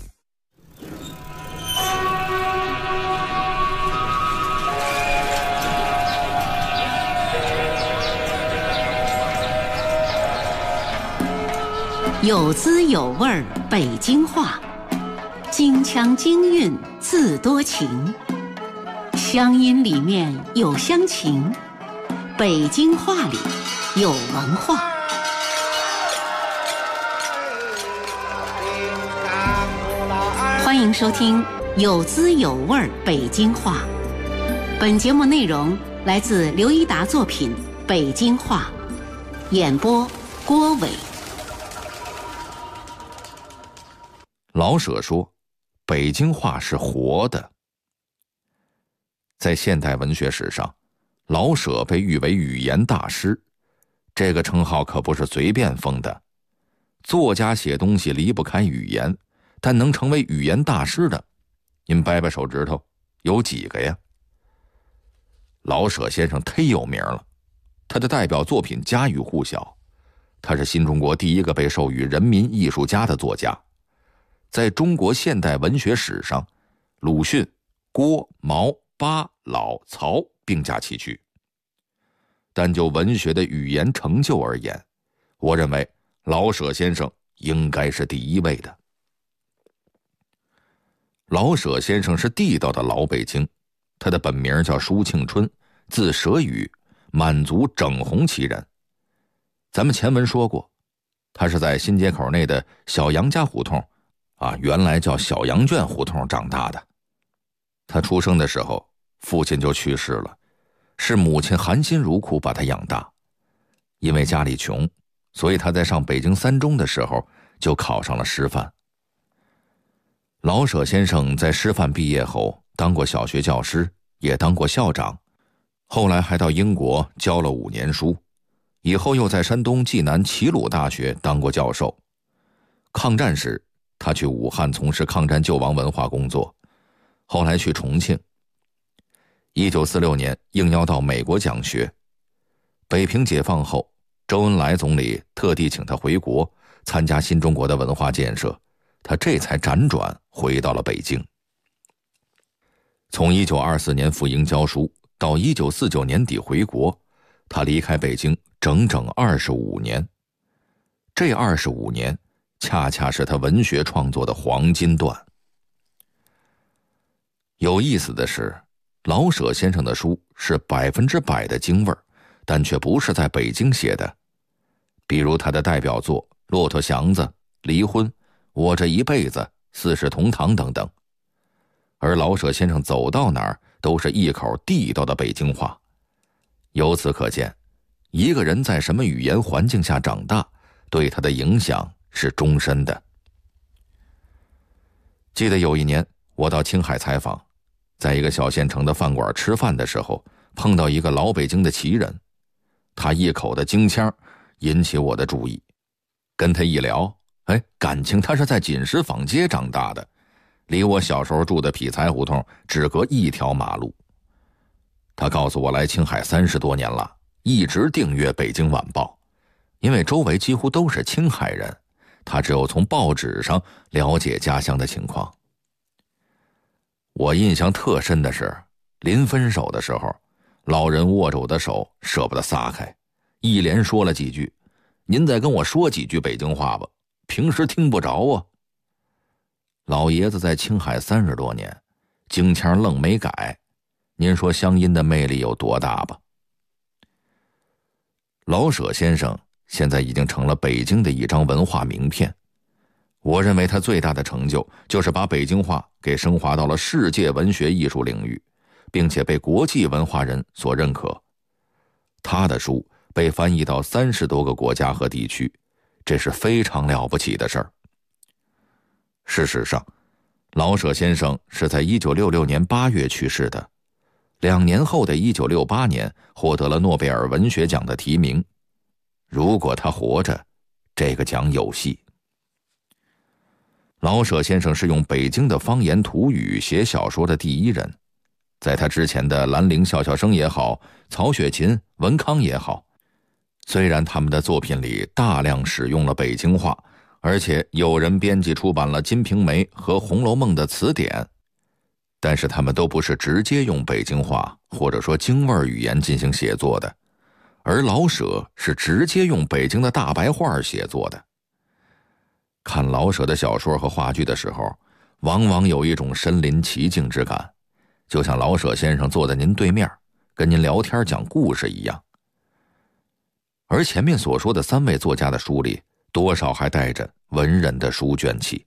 有滋有味儿北京话，京腔京韵自多情，乡音里面有乡情，北京话里有文化。欢迎收听有滋有味儿北京话。本节目内容来自刘一达作品《北京话》，演播郭伟。 老舍说，北京话是活的。在现代文学史上，老舍被誉为语言大师，这个称号可不是随便封的。作家写东西离不开语言，但能成为语言大师的，您掰掰手指头，有几个呀？老舍先生忒有名了，他的代表作品家喻户晓，他是新中国第一个被授予人民艺术家的作家。在中国现代文学史上，鲁迅、郭、毛、巴、老、曹并驾齐驱。但就文学的语言成就而言，我认为老舍先生应该是第一位的。老舍先生是地道的老北京，他的本名叫舒庆春，字舍宇，满族整红旗人。咱们前文说过，他是在新街口内的小杨家胡同原来叫小羊圈胡同长大的。他出生的时候，父亲就去世了，是母亲含辛茹苦把他养大。因为家里穷，所以他在上北京三中的时候就考上了师范。老舍先生在师范毕业后当过小学教师，也当过校长，后来还到英国教了5年书，以后又在山东济南齐鲁大学当过教授。抗战时，他去武汉从事抗战救亡文化工作，后来去重庆。1946年应邀到美国讲学。北平解放后，周恩来总理特地请他回国参加新中国的文化建设，他这才辗转回到了北京。从1924年赴英教书到1949年底回国，他离开北京整整25年。这25年恰恰是他文学创作的黄金段。有意思的是，老舍先生的书是100%的京味儿，但却不是在北京写的。比如他的代表作《骆驼祥子》《离婚》《我这一辈子》《四世同堂》等等。而老舍先生走到哪儿都是一口地道的北京话。由此可见，一个人在什么语言环境下长大，对他的影响是终身的。记得有一年我到青海采访，在一个小县城的饭馆吃饭的时候，碰到一个老北京的旗人，他一口的京腔引起我的注意。跟他一聊，感情他是在锦石坊街长大的，离我小时候住的匹才胡同只隔一条马路。他告诉我来青海30多年了，一直订阅《北京晚报》，因为周围几乎都是青海人，他只有从报纸上了解家乡的情况。我印象特深的是，临分手的时候，老人握着我的手舍不得撒开，一连说了几句：“您再跟我说几句北京话吧，平时听不着啊。”老爷子在青海30多年，京腔愣没改，您说乡音的魅力有多大吧？老舍先生现在已经成了北京的一张文化名片。 我认为他最大的成就就是把北京话给升华到了世界文学艺术领域，并且被国际文化人所认可。他的书被翻译到30多个国家和地区，这是非常了不起的事儿。事实上，老舍先生是在1966年8月去世的，2年后的1968年获得了诺贝尔文学奖的提名。如果他活着，这个奖有戏。老舍先生是用北京的方言土语写小说的第一人，在他之前的兰陵笑笑生也好，曹雪芹、文康也好，虽然他们的作品里大量使用了北京话，而且有人编辑出版了《金瓶梅》和《红楼梦》的词典，但是他们都不是直接用北京话或者说京味语言进行写作的，而老舍是直接用北京的大白话写作的。看老舍的小说和话剧的时候，往往有一种身临其境之感，就像老舍先生坐在您对面，跟您聊天讲故事一样。而前面所说的3位作家的书里，多少还带着文人的书卷气。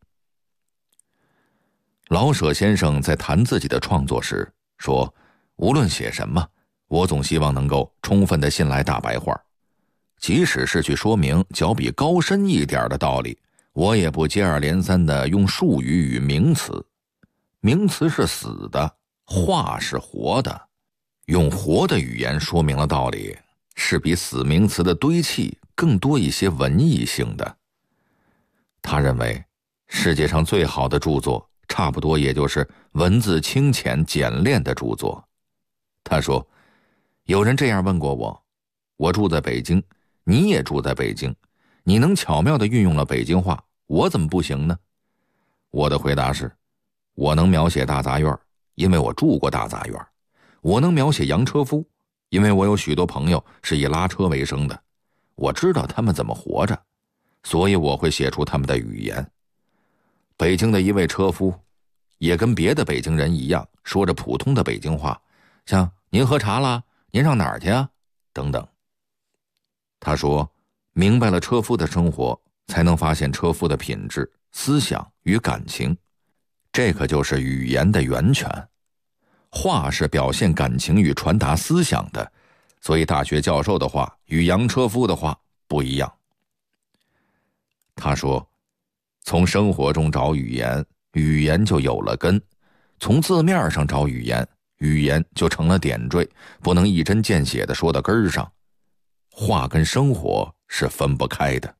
老舍先生在谈自己的创作时说，无论写什么，我总希望能够充分地信赖大白话，即使是去说明较比高深一点的道理，我也不接二连三地用术语与名词。名词是死的，话是活的，用活的语言说明了道理，是比死名词的堆砌更多一些文艺性的。他认为世界上最好的著作差不多也就是文字清浅简练的著作。他说，有人这样问过我，我住在北京，你也住在北京，你能巧妙地运用了北京话，我怎么不行呢？我的回答是，我能描写大杂院，因为我住过大杂院；我能描写洋车夫，因为我有许多朋友是以拉车为生的，我知道他们怎么活着，所以我会写出他们的语言。北京的一位车夫也跟别的北京人一样，说着普通的北京话，像您喝茶啦，您上哪儿去啊，等等。他说，明白了车夫的生活，才能发现车夫的品质、思想与感情，这可就是语言的源泉。话是表现感情与传达思想的，所以大学教授的话与洋车夫的话不一样。他说，从生活中找语言，语言就有了根；从字面上找语言，语言就成了点缀，不能一针见血地说到根儿上。话跟生活是分不开的。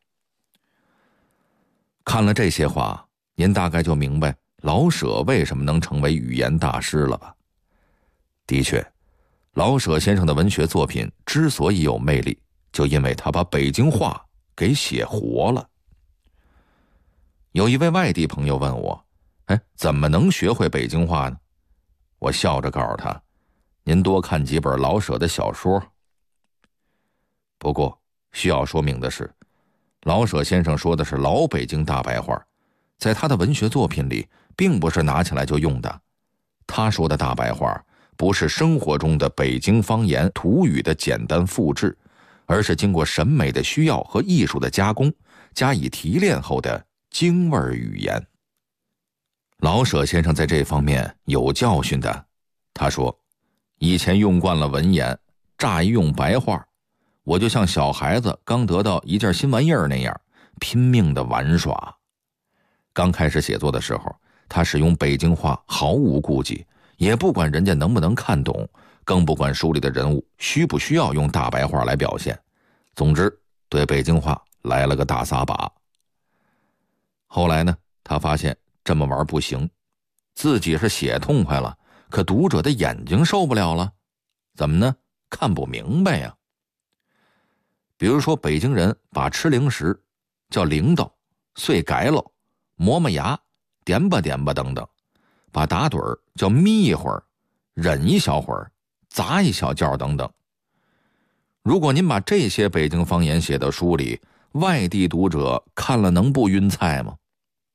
看了这些话，您大概就明白老舍为什么能成为语言大师了吧？的确，老舍先生的文学作品之所以有魅力，就因为他把北京话给写活了。有一位外地朋友问我，怎么能学会北京话呢？我笑着告诉他，您多看几本老舍的小说。不过需要说明的是，老舍先生说的是老北京大白话，在他的文学作品里并不是拿起来就用的。他说的大白话不是生活中的北京方言土语的简单复制，而是经过审美的需要和艺术的加工，加以提炼后的京味语言。老舍先生在这方面有教训的。他说，以前用惯了文言，乍一用白话，我就像小孩子刚得到一件新玩意儿那样，拼命的玩耍。刚开始写作的时候，他使用北京话毫无顾忌，也不管人家能不能看懂，更不管书里的人物需不需要用大白话来表现。总之，对北京话来了个大撒把。后来呢，他发现这么玩不行，自己是写痛快了，可读者的眼睛受不了了。怎么呢？看不明白呀。比如说，北京人把吃零食叫铃铛、碎改喽、磨磨牙、点吧点吧等等，把打盹儿叫眯一会儿、忍一小会儿、砸一小觉等等。如果您把这些北京方言写到书里，外地读者看了能不晕菜吗？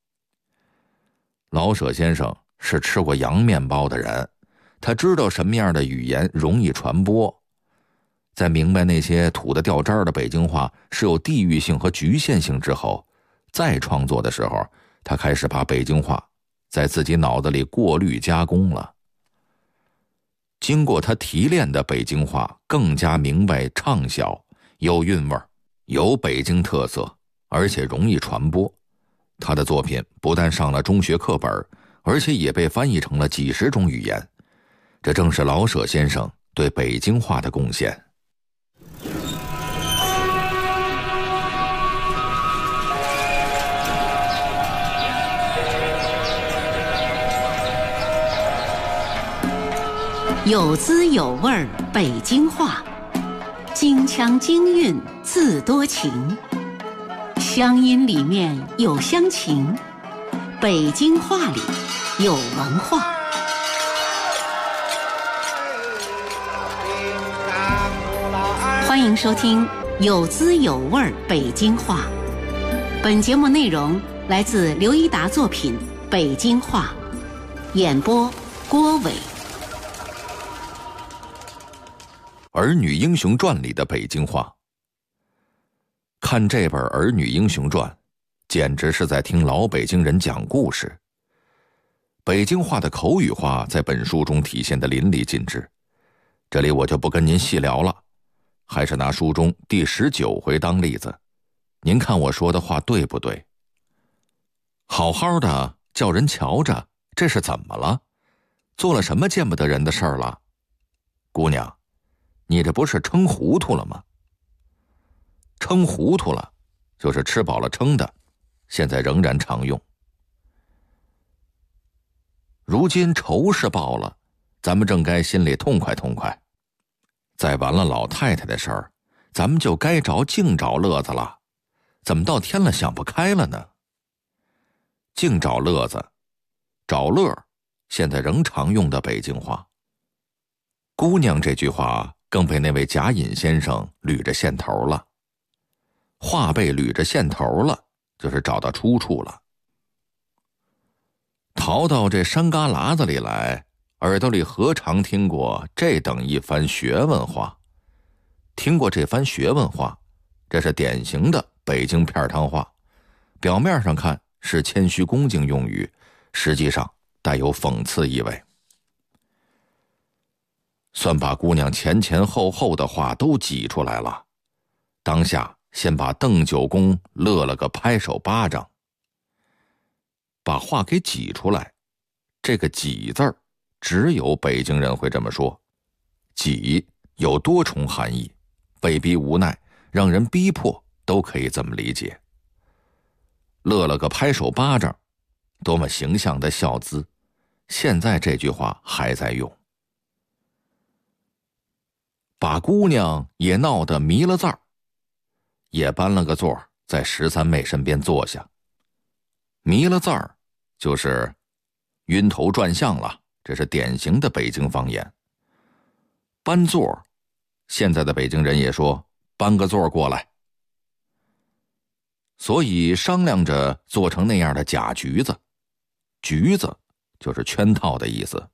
老舍先生是吃过洋面包的人，他知道什么样的语言容易传播。在明白那些土得掉渣的北京话是有地域性和局限性之后，再创作的时候， 他开始把北京话在自己脑子里过滤加工了。经过他提炼的北京话更加明白畅销，有韵味，有北京特色，而且容易传播。他的作品不但上了中学课本，而且也被翻译成了几十种语言。这正是老舍先生对北京话的贡献。 有滋有味儿北京话，京腔京韵自多情，乡音里面有乡情，北京话里有文化。欢迎收听有滋有味儿北京话。本节目内容来自刘一达作品《北京话》，演播郭伟。 《儿女英雄传》里的北京话，看这本《儿女英雄传》，简直是在听老北京人讲故事。北京话的口语化在本书中体现得淋漓尽致，这里我就不跟您细聊了，还是拿书中第19回当例子，您看我说的话对不对？好好的叫人瞧着，这是怎么了？做了什么见不得人的事儿了？姑娘，你这不是撑糊涂了吗？撑糊涂了，就是吃饱了撑的，现在仍然常用。如今仇是报了，咱们正该心里痛快痛快。再完了老太太的事儿，咱们就该净找乐子了。怎么到天了想不开了呢？净找乐子，找乐，现在仍常用的北京话。姑娘这句话更被那位贾隐先生捋着线头了。话被捋着线头了，就是找到出处了。逃到这山旮旯子里来，耳朵里何尝听过这等一番学问话？听过这番学问话，这是典型的北京片汤话，表面上看是谦虚恭敬用语，实际上带有讽刺意味。算把姑娘前前后后的话都挤出来了，当下先把邓九公乐了个拍手巴掌。把话给挤出来，这个挤字儿只有北京人会这么说。挤有多重含义，被逼无奈，让人逼迫，都可以这么理解。乐了个拍手巴掌，多么形象的笑姿，现在这句话还在用。把姑娘也闹得迷了字儿，也搬了个座在13妹身边坐下。迷了字儿就是晕头转向了，这是典型的北京方言。搬座，现在的北京人也说搬个座过来。所以商量着做成那样的假局子，局子就是圈套的意思。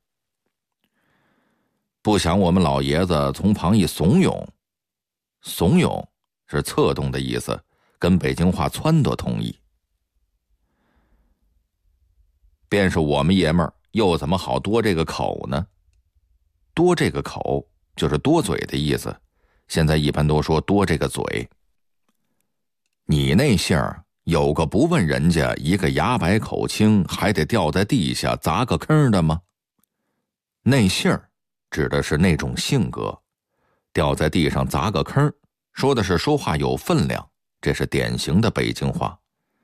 不想我们老爷子从旁一怂恿，怂恿是策动的意思，跟北京话撺掇同义。便是我们爷们儿又怎么好多这个口呢？多这个口就是多嘴的意思，现在一般都说多这个嘴。你那姓儿有个不问人家一个牙白口清，还得掉在地下砸个坑的吗？那姓儿指的是那种性格，掉在地上砸个坑，说的是说话有分量，这是典型的北京话。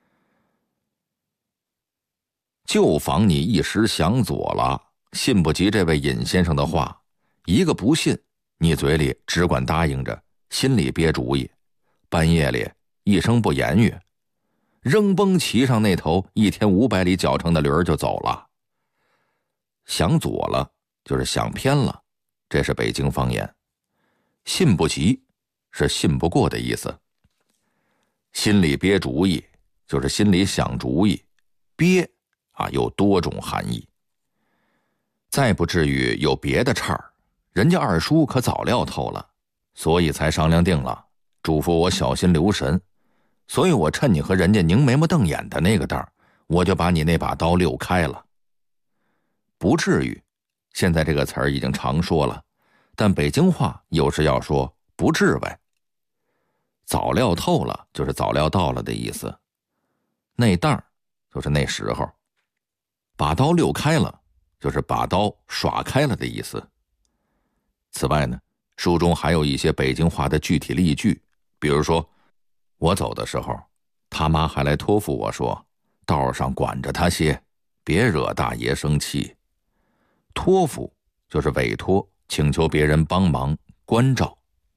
就防你一时想左了，信不及这位尹先生的话，一个不信，你嘴里只管答应着，心里憋主意，半夜里一声不言语，扔崩骑上那头1天500里脚程的驴儿就走了。想左了就是想偏了，这是北京方言。信不及是信不过的意思。心里憋主意就是心里想主意，憋有多种含义。再不至于有别的岔儿，人家二叔可早料透了，所以才商量定了，嘱咐我小心留神。所以我趁你和人家拧眉毛瞪眼的那个当， 我就把你那把刀溜开了。不至于，现在这个词儿已经常说了，但北京话有时要说不至为。早料透了就是早料到了的意思，那当就是那时候。把刀溜开了就是把刀耍开了的意思。此外呢，书中还有一些北京话的具体例句，比如说，我走的时候，他妈还来托付我说，道上管着他些，别惹大爷生气。托付就是委托，请求别人帮忙关照。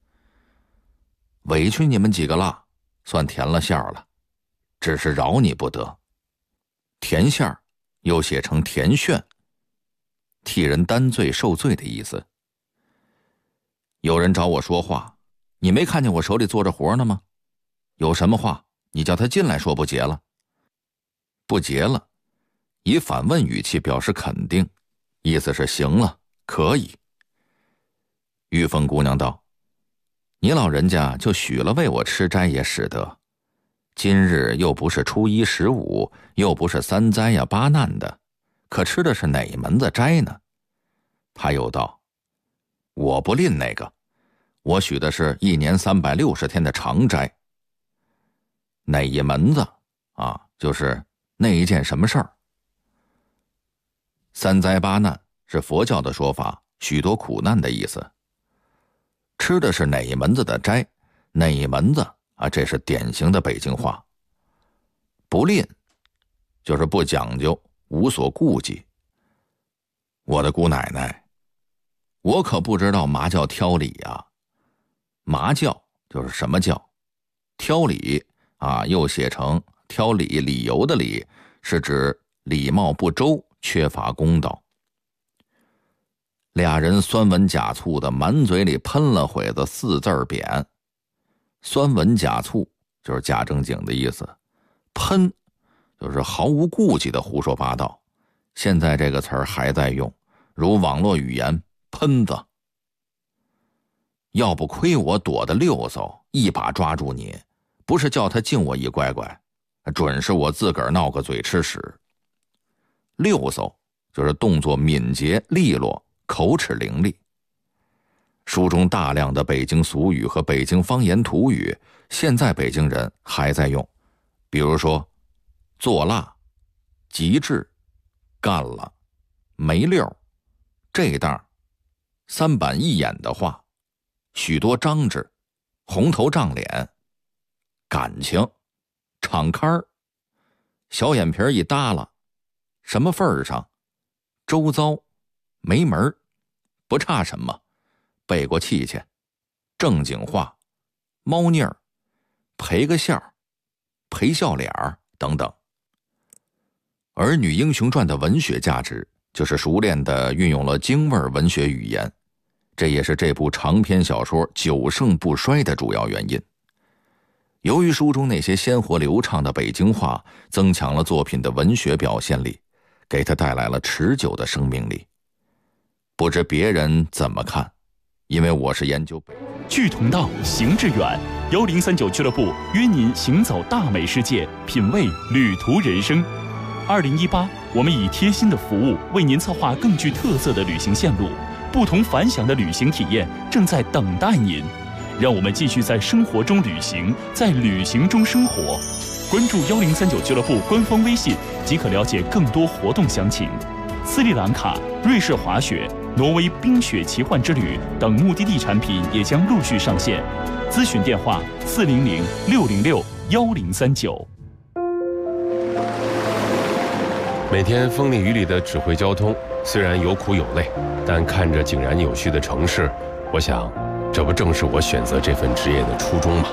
委屈你们几个了，算填了馅了，只是饶你不得。填馅又写成填炫，替人担罪受罪的意思。有人找我说话，你没看见我手里做着活呢吗？有什么话你叫他进来说不结了。不结了，以反问语气表示肯定，意思是行了，可以。玉凤姑娘道，你老人家就许了为我吃斋也使得，今日又不是初一15，又不是3灾呀8难的，可吃的是哪门子斋呢？他又道，我不吝那个，我许的是1年360天的长斋。哪一门子啊？就是那一件什么事儿。3灾8难是佛教的说法，许多苦难的意思。吃的是哪一门子的斋，哪一门子啊？这是典型的北京话。不吝就是不讲究，无所顾忌。我的姑奶奶，我可不知道嘛叫挑理呀。嘛教就是什么教，挑理啊，又写成挑理，理由的理，是指礼貌不周，缺乏公道。俩人酸文假醋的满嘴里喷了会子4字贬。酸文假醋就是假正经的意思，喷就是毫无顾忌的胡说八道。现在这个词儿还在用，如网络语言喷子。要不亏我躲得溜嗖，一把抓住你，不是叫他敬我一乖乖，准是我自个儿闹个嘴吃屎。溜嗖就是动作敏捷利落，口齿伶俐。书中大量的北京俗语和北京方言土语，现在北京人还在用，比如说做辣、极致、干了、没溜、这当、3板一眼的话、许多张纸、红头胀脸、感情、敞开儿、小眼皮一耷拉、什么份儿上、周遭、没门、不差什么、背过气去、正经话、猫腻儿、赔个笑、赔笑脸儿等等。而《女英雄传》的文学价值就是熟练地运用了京味文学语言，这也是这部长篇小说久盛不衰的主要原因。由于书中那些鲜活流畅的北京话增强了作品的文学表现力，给它带来了持久的生命力。不知别人怎么看，因为我是研究北志同道，行致远。1039俱乐部约您行走大美世界，品味旅途人生。2018，我们以贴心的服务为您策划更具特色的旅行线路，不同凡响的旅行体验正在等待您。让我们继续在生活中旅行，在旅行中生活。关注1039俱乐部官方微信，即可了解更多活动详情。斯里兰卡、瑞士滑雪、挪威冰雪奇幻之旅等目的地产品也将陆续上线。咨询电话400-606-1039。 每天风里雨里的指挥交通，虽然有苦有累，但看着井然有序的城市，我想，这不正是我选择这份职业的初衷吗？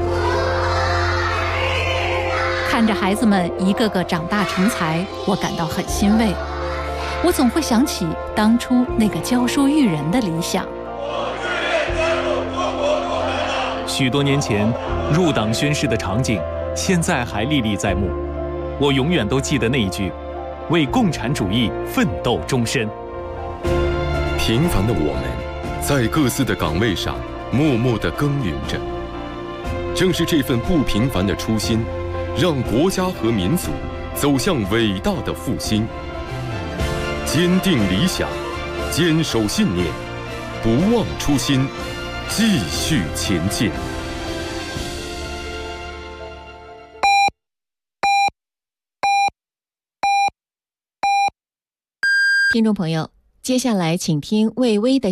看着孩子们一个个长大成才，我感到很欣慰。我总会想起当初那个教书育人的理想。 许多年前入党宣誓的场景，现在还历历在目。我永远都记得那一句：为共产主义奋斗终身。 平凡的我们，在各自的岗位上默默地耕耘着。正是这份不平凡的初心，让国家和民族走向伟大的复兴。坚定理想，坚守信念，不忘初心，继续前进。 听众朋友，接下来请听魏巍的